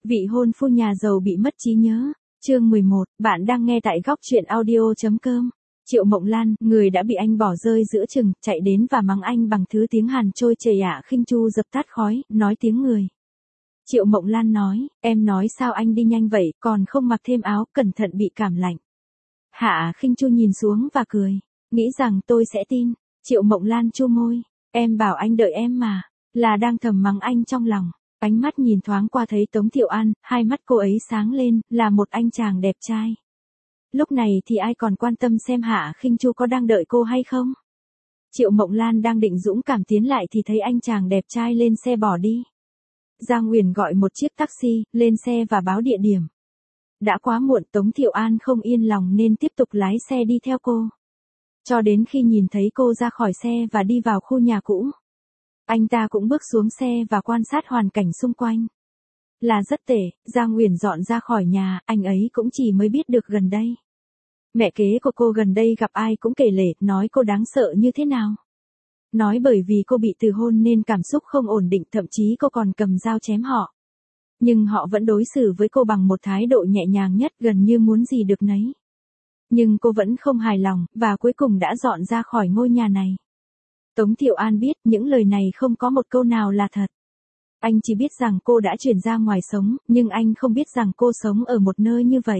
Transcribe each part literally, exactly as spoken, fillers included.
Vị hôn phu nhà giàu bị mất trí nhớ. Chương mười một, bạn đang nghe tại góc truyện audio.com. Triệu Mộng Lan, người đã bị anh bỏ rơi giữa chừng, chạy đến và mắng anh bằng thứ tiếng Hàn trôi chảy ạ. Khinh Chu dập tắt khói, nói tiếng người. Triệu Mộng Lan nói, em nói sao anh đi nhanh vậy, còn không mặc thêm áo, cẩn thận bị cảm lạnh. Hạ Khinh Chu nhìn xuống và cười, nghĩ rằng tôi sẽ tin. Triệu Mộng Lan chu môi, em bảo anh đợi em mà, là đang thầm mắng anh trong lòng. Ánh mắt nhìn thoáng qua thấy Tống Thiệu An, hai mắt cô ấy sáng lên, là một anh chàng đẹp trai. Lúc này thì ai còn quan tâm xem Hạ Khinh Chu có đang đợi cô hay không? Triệu Mộng Lan đang định dũng cảm tiến lại thì thấy anh chàng đẹp trai lên xe bỏ đi. Giang Uyển gọi một chiếc taxi, lên xe và báo địa điểm. Đã quá muộn, Tống Thiệu An không yên lòng nên tiếp tục lái xe đi theo cô. Cho đến khi nhìn thấy cô ra khỏi xe và đi vào khu nhà cũ. Anh ta cũng bước xuống xe và quan sát hoàn cảnh xung quanh. Là rất tệ, Giang Uyển dọn ra khỏi nhà, anh ấy cũng chỉ mới biết được gần đây. Mẹ kế của cô gần đây gặp ai cũng kể lể, nói cô đáng sợ như thế nào. Nói bởi vì cô bị từ hôn nên cảm xúc không ổn định, thậm chí cô còn cầm dao chém họ. Nhưng họ vẫn đối xử với cô bằng một thái độ nhẹ nhàng nhất, gần như muốn gì được nấy. Nhưng cô vẫn không hài lòng, và cuối cùng đã dọn ra khỏi ngôi nhà này. Tống Thiệu An biết những lời này không có một câu nào là thật. Anh chỉ biết rằng cô đã chuyển ra ngoài sống, nhưng anh không biết rằng cô sống ở một nơi như vậy.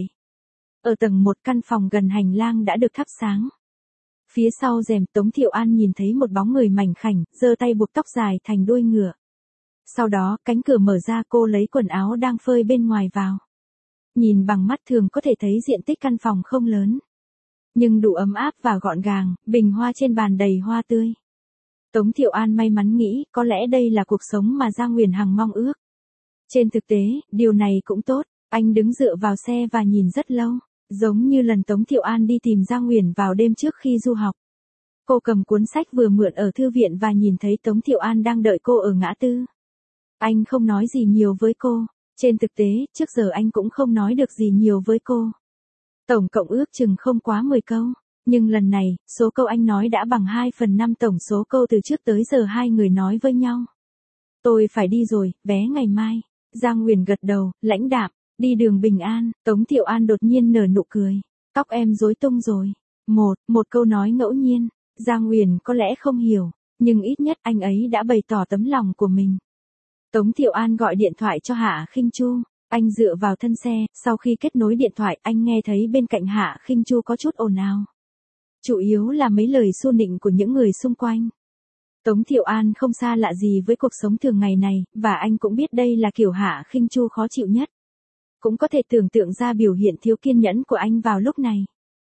Ở tầng một căn phòng gần hành lang đã được thắp sáng. Phía sau rèm Tống Thiệu An nhìn thấy một bóng người mảnh khảnh, giơ tay buộc tóc dài thành đuôi ngựa. Sau đó, cánh cửa mở ra, cô lấy quần áo đang phơi bên ngoài vào. Nhìn bằng mắt thường có thể thấy diện tích căn phòng không lớn. Nhưng đủ ấm áp và gọn gàng, bình hoa trên bàn đầy hoa tươi. Tống Thiệu An may mắn nghĩ, có lẽ đây là cuộc sống mà Giang Uyển hằng mong ước. Trên thực tế, điều này cũng tốt, anh đứng dựa vào xe và nhìn rất lâu, giống như lần Tống Thiệu An đi tìm Giang Uyển vào đêm trước khi du học. Cô cầm cuốn sách vừa mượn ở thư viện và nhìn thấy Tống Thiệu An đang đợi cô ở ngã tư. Anh không nói gì nhiều với cô, trên thực tế, trước giờ anh cũng không nói được gì nhiều với cô. Tổng cộng ước chừng không quá mười câu. Nhưng lần này, số câu anh nói đã bằng hai phần năm tổng số câu từ trước tới giờ hai người nói với nhau. Tôi phải đi rồi, vé ngày mai. Giang Uyển gật đầu, lãnh đạm, đi đường bình an. Tống Thiệu An đột nhiên nở nụ cười. Tóc em rối tung rồi. Một, một câu nói ngẫu nhiên. Giang Uyển có lẽ không hiểu, nhưng ít nhất anh ấy đã bày tỏ tấm lòng của mình. Tống Thiệu An gọi điện thoại cho Hạ Khinh Chu. Anh dựa vào thân xe, sau khi kết nối điện thoại anh nghe thấy bên cạnh Hạ Khinh Chu có chút ồn ào. Chủ yếu là mấy lời xu nịnh của những người xung quanh. Tống Thiệu An không xa lạ gì với cuộc sống thường ngày này, và anh cũng biết đây là kiểu Hạ Khinh Chu khó chịu nhất. Cũng có thể tưởng tượng ra biểu hiện thiếu kiên nhẫn của anh vào lúc này.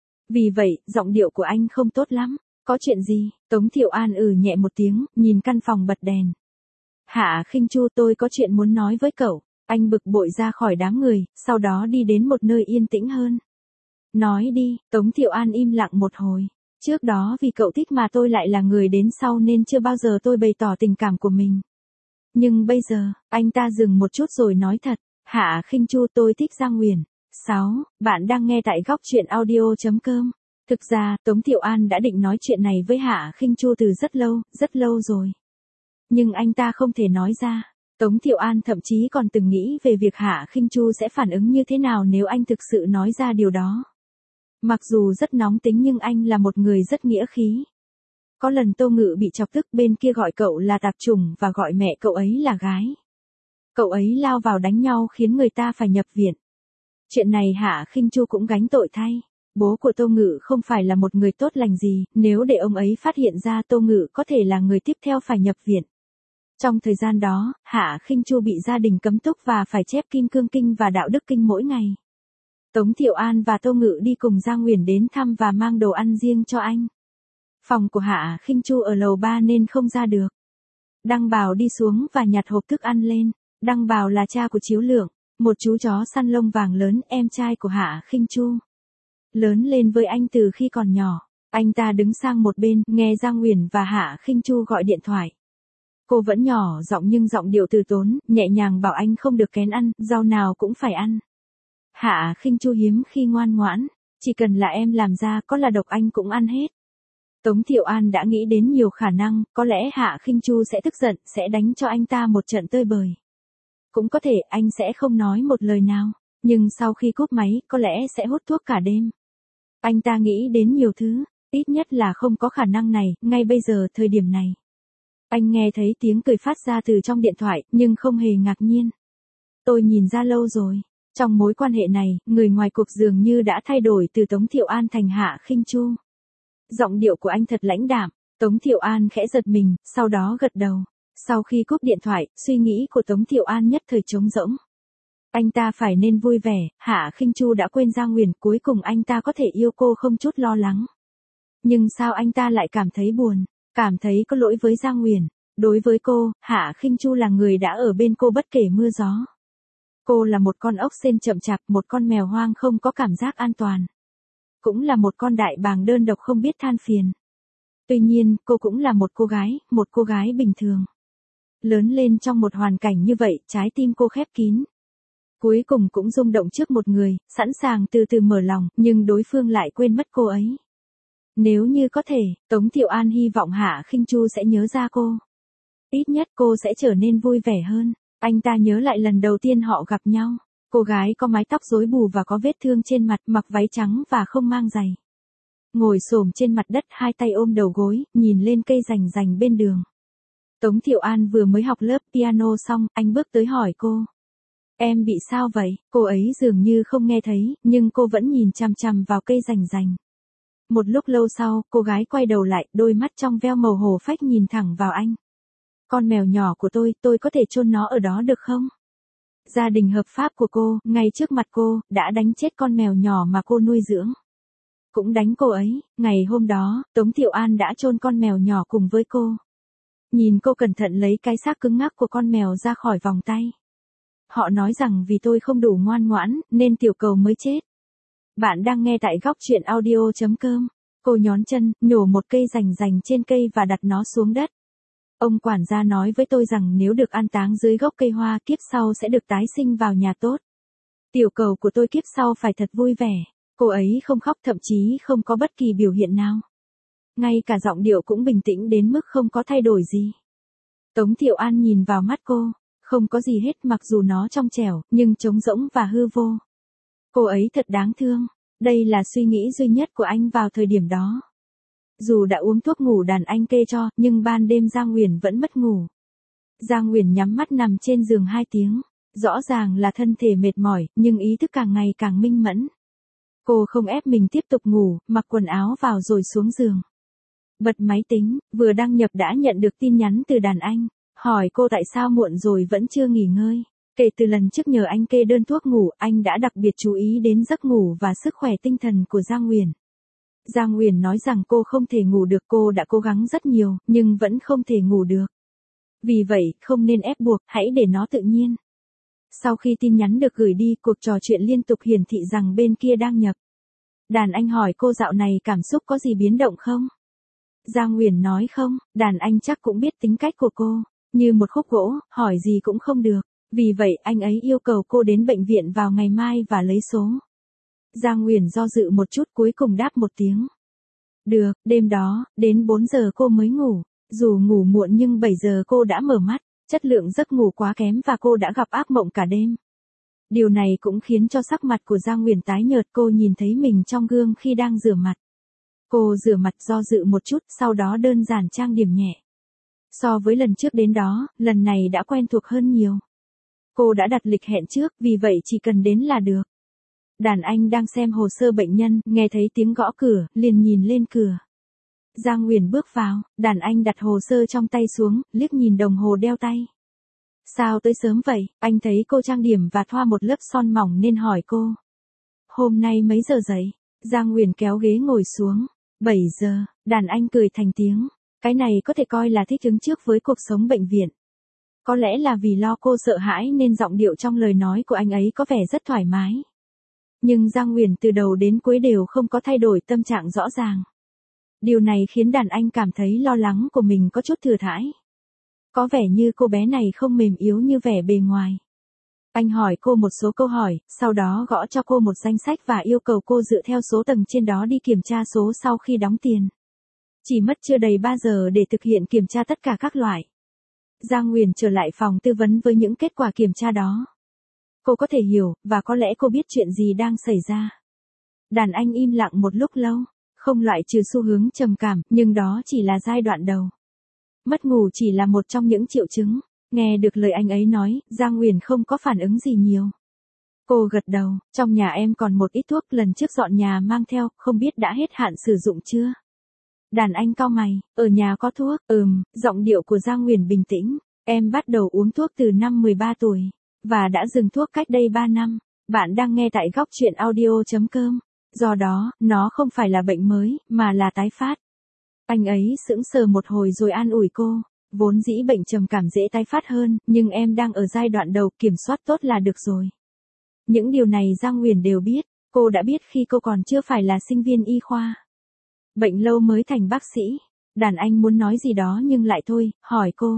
Vì vậy, giọng điệu của anh không tốt lắm. Có chuyện gì? Tống Thiệu An ừ nhẹ một tiếng, nhìn căn phòng bật đèn. Hạ Khinh Chu, tôi có chuyện muốn nói với cậu. Anh bực bội ra khỏi đám người, sau đó đi đến một nơi yên tĩnh hơn. Nói đi, Tống Thiệu An im lặng một hồi. Trước đó vì cậu thích mà tôi lại là người đến sau nên chưa bao giờ tôi bày tỏ tình cảm của mình. Nhưng bây giờ, anh ta dừng một chút rồi nói thật. Hạ Khinh Chu, tôi thích Giang Uyển. sáu. Bạn đang nghe tại góc truyện audio.com. Thực ra, Tống Thiệu An đã định nói chuyện này với Hạ Khinh Chu từ rất lâu, rất lâu rồi. Nhưng anh ta không thể nói ra. Tống Thiệu An thậm chí còn từng nghĩ về việc Hạ Khinh Chu sẽ phản ứng như thế nào nếu anh thực sự nói ra điều đó. Mặc dù rất nóng tính nhưng anh là một người rất nghĩa khí. Có lần Tô Ngự bị chọc tức, bên kia gọi cậu là tạp chủng và gọi mẹ cậu ấy là gái. Cậu ấy lao vào đánh nhau khiến người ta phải nhập viện. Chuyện này Hạ Khinh Chu cũng gánh tội thay. Bố của Tô Ngự không phải là một người tốt lành gì, nếu để ông ấy phát hiện ra Tô Ngự có thể là người tiếp theo phải nhập viện. Trong thời gian đó, Hạ Khinh Chu bị gia đình cấm túc và phải chép Kim Cương Kinh và Đạo Đức Kinh mỗi ngày. Tống Thiệu An và Tô Ngự đi cùng Giang Uyển đến thăm và mang đồ ăn riêng cho anh. Phòng của Hạ Khinh Chu ở lầu ba nên không ra được. Đăng Bảo đi xuống và nhặt hộp thức ăn lên. Đăng Bảo là cha của Chiếu Lượng, một chú chó săn lông vàng lớn, em trai của Hạ Khinh Chu. Lớn lên với anh từ khi còn nhỏ. Anh ta đứng sang một bên, nghe Giang Uyển và Hạ Khinh Chu gọi điện thoại. Cô vẫn nhỏ giọng nhưng giọng điệu từ tốn, nhẹ nhàng bảo anh không được kén ăn, rau nào cũng phải ăn. Hạ Khinh Chu hiếm khi ngoan ngoãn, chỉ cần là em làm ra có là độc anh cũng ăn hết. Tống Thiệu An đã nghĩ đến nhiều khả năng, có lẽ Hạ Khinh Chu sẽ tức giận, sẽ đánh cho anh ta một trận tơi bời. Cũng có thể anh sẽ không nói một lời nào, nhưng sau khi cúp máy, có lẽ sẽ hút thuốc cả đêm. Anh ta nghĩ đến nhiều thứ, ít nhất là không có khả năng này, ngay bây giờ thời điểm này. Anh nghe thấy tiếng cười phát ra từ trong điện thoại, nhưng không hề ngạc nhiên. Tôi nhìn ra lâu rồi, trong mối quan hệ này, người ngoài cuộc dường như đã thay đổi từ Tống Thiệu An thành Hạ Khinh Chu. Giọng điệu của anh thật lãnh đạm, Tống Thiệu An khẽ giật mình, sau đó gật đầu. Sau khi cúp điện thoại, suy nghĩ của Tống Thiệu An nhất thời trống rỗng. Anh ta phải nên vui vẻ, Hạ Khinh Chu đã quên Giang Nguyền, cuối cùng anh ta có thể yêu cô không chút lo lắng. Nhưng sao anh ta lại cảm thấy buồn, cảm thấy có lỗi với Giang Nguyền? Đối với cô, Hạ Khinh Chu là người đã ở bên cô bất kể mưa gió. Cô là một con ốc sên chậm chạp, một con mèo hoang không có cảm giác an toàn. Cũng là một con đại bàng đơn độc không biết than phiền. Tuy nhiên, cô cũng là một cô gái, một cô gái bình thường. Lớn lên trong một hoàn cảnh như vậy, trái tim cô khép kín. Cuối cùng cũng rung động trước một người, sẵn sàng từ từ mở lòng, nhưng đối phương lại quên mất cô ấy. Nếu như có thể, Tống Thiệu An hy vọng Hạ Khinh Chu sẽ nhớ ra cô. Ít nhất cô sẽ trở nên vui vẻ hơn. Anh ta nhớ lại lần đầu tiên họ gặp nhau. Cô gái có mái tóc rối bù và có vết thương trên mặt, mặc váy trắng và không mang giày. Ngồi xổm trên mặt đất, hai tay ôm đầu gối, nhìn lên cây rành rành bên đường. Tống Thiệu An vừa mới học lớp piano xong, anh bước tới hỏi cô. Em bị sao vậy? Cô ấy dường như không nghe thấy, nhưng cô vẫn nhìn chằm chằm vào cây rành rành. Một lúc lâu sau, cô gái quay đầu lại, đôi mắt trong veo màu hổ phách nhìn thẳng vào anh. Con mèo nhỏ của tôi, tôi có thể chôn nó ở đó được không? Gia đình hợp pháp của cô, ngay trước mặt cô, đã đánh chết con mèo nhỏ mà cô nuôi dưỡng. Cũng đánh cô ấy, ngày hôm đó, Tống Thiệu An đã chôn con mèo nhỏ cùng với cô. Nhìn cô cẩn thận lấy cái xác cứng ngắc của con mèo ra khỏi vòng tay. Họ nói rằng vì tôi không đủ ngoan ngoãn, nên tiểu cầu mới chết. Bạn đang nghe tại góc truyện audio chấm com. Cô nhón chân, nhổ một cây rành rành trên cây và đặt nó xuống đất. Ông quản gia nói với tôi rằng nếu được an táng dưới gốc cây hoa, kiếp sau sẽ được tái sinh vào nhà tốt. Tiểu cầu của tôi kiếp sau phải thật vui vẻ. Cô ấy không khóc, thậm chí không có bất kỳ biểu hiện nào. Ngay cả giọng điệu cũng bình tĩnh đến mức không có thay đổi gì. Tống Thiệu An nhìn vào mắt cô, không có gì hết, mặc dù nó trong trẻo, nhưng trống rỗng và hư vô. Cô ấy thật đáng thương. Đây là suy nghĩ duy nhất của anh vào thời điểm đó. Dù đã uống thuốc ngủ đàn anh kê cho, nhưng ban đêm Giang Nguyền vẫn mất ngủ. Giang Nguyền nhắm mắt nằm trên giường hai tiếng. Rõ ràng là thân thể mệt mỏi, nhưng ý thức càng ngày càng minh mẫn. Cô không ép mình tiếp tục ngủ, mặc quần áo vào rồi xuống giường. Bật máy tính, vừa đăng nhập đã nhận được tin nhắn từ đàn anh. Hỏi cô tại sao muộn rồi vẫn chưa nghỉ ngơi. Kể từ lần trước nhờ anh kê đơn thuốc ngủ, anh đã đặc biệt chú ý đến giấc ngủ và sức khỏe tinh thần của Giang Nguyền. Giang Nguyền nói rằng cô không thể ngủ được, cô đã cố gắng rất nhiều, nhưng vẫn không thể ngủ được. Vì vậy, không nên ép buộc, hãy để nó tự nhiên. Sau khi tin nhắn được gửi đi, cuộc trò chuyện liên tục hiển thị rằng bên kia đang nhập. Đàn anh hỏi cô dạo này cảm xúc có gì biến động không? Giang Nguyền nói không, đàn anh chắc cũng biết tính cách của cô, như một khúc gỗ, hỏi gì cũng không được. Vì vậy anh ấy yêu cầu cô đến bệnh viện vào ngày mai và lấy số. Giang Nguyền do dự một chút, cuối cùng đáp một tiếng. Được, đêm đó, đến bốn giờ cô mới ngủ. Dù ngủ muộn nhưng bảy giờ cô đã mở mắt. Chất lượng giấc ngủ quá kém và cô đã gặp ác mộng cả đêm. Điều này cũng khiến cho sắc mặt của Giang Nguyền tái nhợt, cô nhìn thấy mình trong gương khi đang rửa mặt. Cô rửa mặt do dự một chút, sau đó đơn giản trang điểm nhẹ. So với lần trước đến đó, lần này đã quen thuộc hơn nhiều. Cô đã đặt lịch hẹn trước, vì vậy chỉ cần đến là được. Đàn anh đang xem hồ sơ bệnh nhân, nghe thấy tiếng gõ cửa, liền nhìn lên cửa. Giang Nguyền bước vào, đàn anh đặt hồ sơ trong tay xuống, liếc nhìn đồng hồ đeo tay. Sao tới sớm vậy? Anh thấy cô trang điểm và thoa một lớp son mỏng nên hỏi cô. Hôm nay mấy giờ dậy? Giang Nguyền kéo ghế ngồi xuống. bảy giờ, đàn anh cười thành tiếng. Cái này có thể coi là thích ứng trước với cuộc sống bệnh viện. Có lẽ là vì lo cô sợ hãi nên giọng điệu trong lời nói của anh ấy có vẻ rất thoải mái. Nhưng Giang Nguyền từ đầu đến cuối đều không có thay đổi tâm trạng rõ ràng. Điều này khiến đàn anh cảm thấy lo lắng của mình có chút thừa thãi. Có vẻ như cô bé này không mềm yếu như vẻ bề ngoài. Anh hỏi cô một số câu hỏi, sau đó gõ cho cô một danh sách và yêu cầu cô dựa theo số tầng trên đó đi kiểm tra số sau khi đóng tiền. Chỉ mất chưa đầy ba giờ để thực hiện kiểm tra tất cả các loại. Giang Nguyền trở lại phòng tư vấn với những kết quả kiểm tra đó. Cô có thể hiểu, và có lẽ cô biết chuyện gì đang xảy ra. Đàn anh im lặng một lúc lâu, không loại trừ xu hướng trầm cảm, nhưng đó chỉ là giai đoạn đầu. Mất ngủ chỉ là một trong những triệu chứng. Nghe được lời anh ấy nói, Giang Nguyền không có phản ứng gì nhiều. Cô gật đầu, trong nhà em còn một ít thuốc lần trước dọn nhà mang theo, không biết đã hết hạn sử dụng chưa? Đàn anh cau mày, ở nhà có thuốc, ừm, giọng điệu của Giang Nguyền bình tĩnh, em bắt đầu uống thuốc từ năm mười ba tuổi, và đã dừng thuốc cách đây ba năm. Bạn đang nghe tại góc truyện audio chấm com. Do đó, nó không phải là bệnh mới, mà là tái phát. Anh ấy sững sờ một hồi rồi an ủi cô, vốn dĩ bệnh trầm cảm dễ tái phát hơn, nhưng em đang ở giai đoạn đầu, kiểm soát tốt là được rồi. Những điều này Giang Nguyền đều biết, cô đã biết khi cô còn chưa phải là sinh viên y khoa. Bệnh lâu mới thành bác sĩ. Đàn anh muốn nói gì đó nhưng lại thôi, hỏi cô.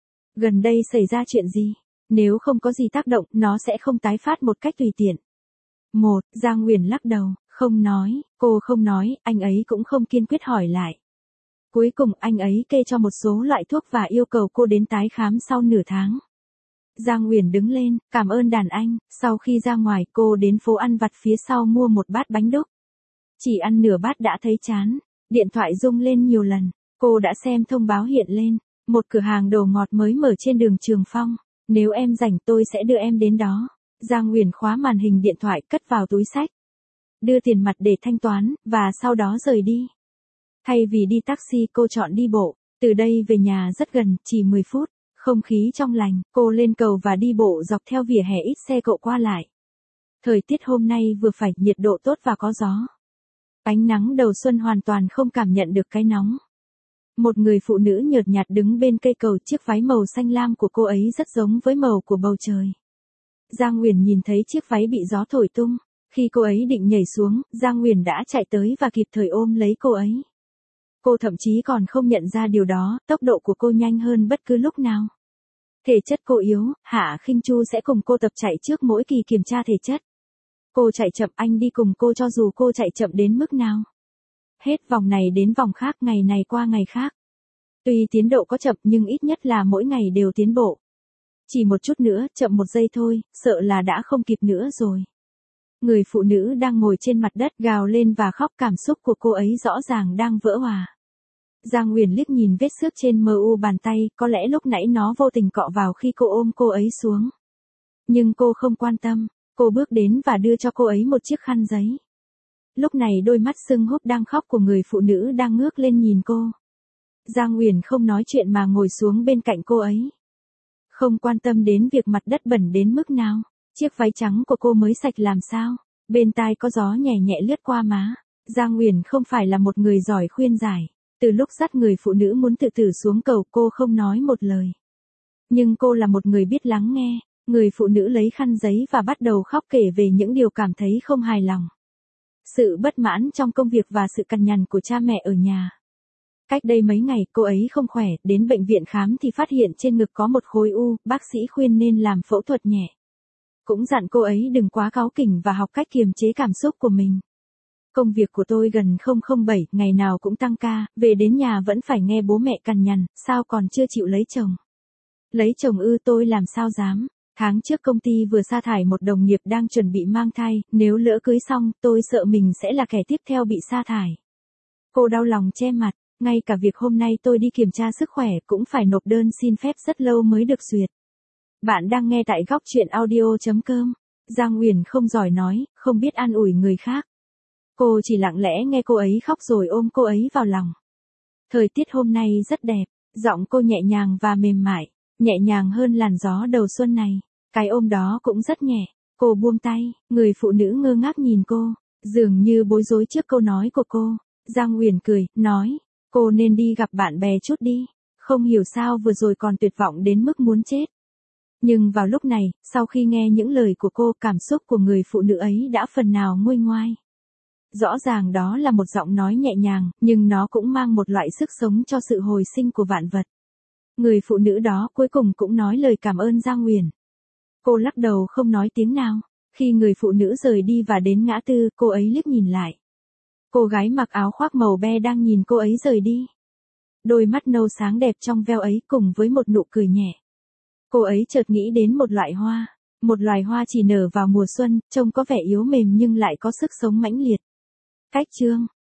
Gần đây xảy ra chuyện gì? Nếu không có gì tác động, nó sẽ không tái phát một cách tùy tiện. Một, Giang Nguyền lắc đầu, không nói, cô không nói, anh ấy cũng không kiên quyết hỏi lại. Cuối cùng anh ấy kê cho một số loại thuốc và yêu cầu cô đến tái khám sau nửa tháng. Giang Nguyền đứng lên, cảm ơn đàn anh, sau khi ra ngoài cô đến phố ăn vặt phía sau mua một bát bánh đúc. Chỉ ăn nửa bát đã thấy chán, điện thoại rung lên nhiều lần, cô đã xem thông báo hiện lên, một cửa hàng đồ ngọt mới mở trên đường Trường Phong, nếu em rảnh tôi sẽ đưa em đến đó. Giang Nguyền khóa màn hình điện thoại cất vào túi xách, đưa tiền mặt để thanh toán, và sau đó rời đi. Thay vì đi taxi cô chọn đi bộ, từ đây về nhà rất gần, chỉ mười phút. Không khí trong lành, cô lên cầu và đi bộ dọc theo vỉa hè ít xe cộ qua lại. Thời tiết hôm nay vừa phải, nhiệt độ tốt và có gió. Ánh nắng đầu xuân hoàn toàn không cảm nhận được cái nóng. Một người phụ nữ nhợt nhạt đứng bên cây cầu, chiếc váy màu xanh lam của cô ấy rất giống với màu của bầu trời. Giang Nguyền nhìn thấy chiếc váy bị gió thổi tung. Khi cô ấy định nhảy xuống, Giang Nguyền đã chạy tới và kịp thời ôm lấy cô ấy. Cô thậm chí còn không nhận ra điều đó, tốc độ của cô nhanh hơn bất cứ lúc nào. Thể chất cô yếu, Hạ Khinh Chu sẽ cùng cô tập chạy trước mỗi kỳ kiểm tra thể chất. Cô chạy chậm, anh đi cùng cô cho dù cô chạy chậm đến mức nào. Hết vòng này đến vòng khác, ngày này qua ngày khác. Tuy tiến độ có chậm nhưng ít nhất là mỗi ngày đều tiến bộ. Chỉ một chút nữa, chậm một giây thôi, sợ là đã không kịp nữa rồi. Người phụ nữ đang ngồi trên mặt đất gào lên và khóc, cảm xúc của cô ấy rõ ràng đang vỡ hòa. Giang Nguyền liếc nhìn vết xước trên mờ u bàn tay, có lẽ lúc nãy nó vô tình cọ vào khi cô ôm cô ấy xuống. Nhưng cô không quan tâm, cô bước đến và đưa cho cô ấy một chiếc khăn giấy. Lúc này đôi mắt sưng húp đang khóc của người phụ nữ đang ngước lên nhìn cô. Giang Nguyền không nói chuyện mà ngồi xuống bên cạnh cô ấy. Không quan tâm đến việc mặt đất bẩn đến mức nào, chiếc váy trắng của cô mới sạch làm sao, bên tai có gió nhẹ nhẹ lướt qua má. Giang Nguyền không phải là một người giỏi khuyên giải. Từ lúc dắt người phụ nữ muốn tự tử xuống cầu, cô không nói một lời. Nhưng cô là một người biết lắng nghe. Người phụ nữ lấy khăn giấy và bắt đầu khóc, kể về những điều cảm thấy không hài lòng. Sự bất mãn trong công việc và sự cằn nhằn của cha mẹ ở nhà. Cách đây mấy ngày cô ấy không khỏe, đến bệnh viện khám thì phát hiện trên ngực có một khối u, bác sĩ khuyên nên làm phẫu thuật nhẹ. Cũng dặn cô ấy đừng quá cáu kỉnh và học cách kiềm chế cảm xúc của mình. Công việc của tôi gần không không bảy, ngày nào cũng tăng ca, về đến nhà vẫn phải nghe bố mẹ cằn nhằn, sao còn chưa chịu lấy chồng. Lấy chồng ư, tôi làm sao dám. Tháng trước công ty vừa sa thải một đồng nghiệp đang chuẩn bị mang thai, nếu lỡ cưới xong, tôi sợ mình sẽ là kẻ tiếp theo bị sa thải. Cô đau lòng che mặt, ngay cả việc hôm nay tôi đi kiểm tra sức khỏe cũng phải nộp đơn xin phép rất lâu mới được duyệt. Bạn đang nghe tại góc truyện audio chấm com. Giang Nguyền không giỏi nói, không biết an ủi người khác. Cô chỉ lặng lẽ nghe cô ấy khóc rồi ôm cô ấy vào lòng. Thời tiết hôm nay rất đẹp, giọng cô nhẹ nhàng và mềm mại, nhẹ nhàng hơn làn gió đầu xuân này. Cái ôm đó cũng rất nhẹ. Cô buông tay, người phụ nữ ngơ ngác nhìn cô, dường như bối rối trước câu nói của cô. Giang Nguyền cười, nói, cô nên đi gặp bạn bè chút đi. Không hiểu sao vừa rồi còn tuyệt vọng đến mức muốn chết. Nhưng vào lúc này, sau khi nghe những lời của cô, cảm xúc của người phụ nữ ấy đã phần nào nguôi ngoai. Rõ ràng đó là một giọng nói nhẹ nhàng, nhưng nó cũng mang một loại sức sống cho sự hồi sinh của vạn vật. Người phụ nữ đó cuối cùng cũng nói lời cảm ơn Giang Nguyền. Cô lắc đầu không nói tiếng nào. Khi người phụ nữ rời đi và đến ngã tư, cô ấy liếc nhìn lại. Cô gái mặc áo khoác màu be đang nhìn cô ấy rời đi. Đôi mắt nâu sáng đẹp trong veo ấy cùng với một nụ cười nhẹ. Cô ấy chợt nghĩ đến một loại hoa. Một loài hoa chỉ nở vào mùa xuân, trông có vẻ yếu mềm nhưng lại có sức sống mãnh liệt. Cách chương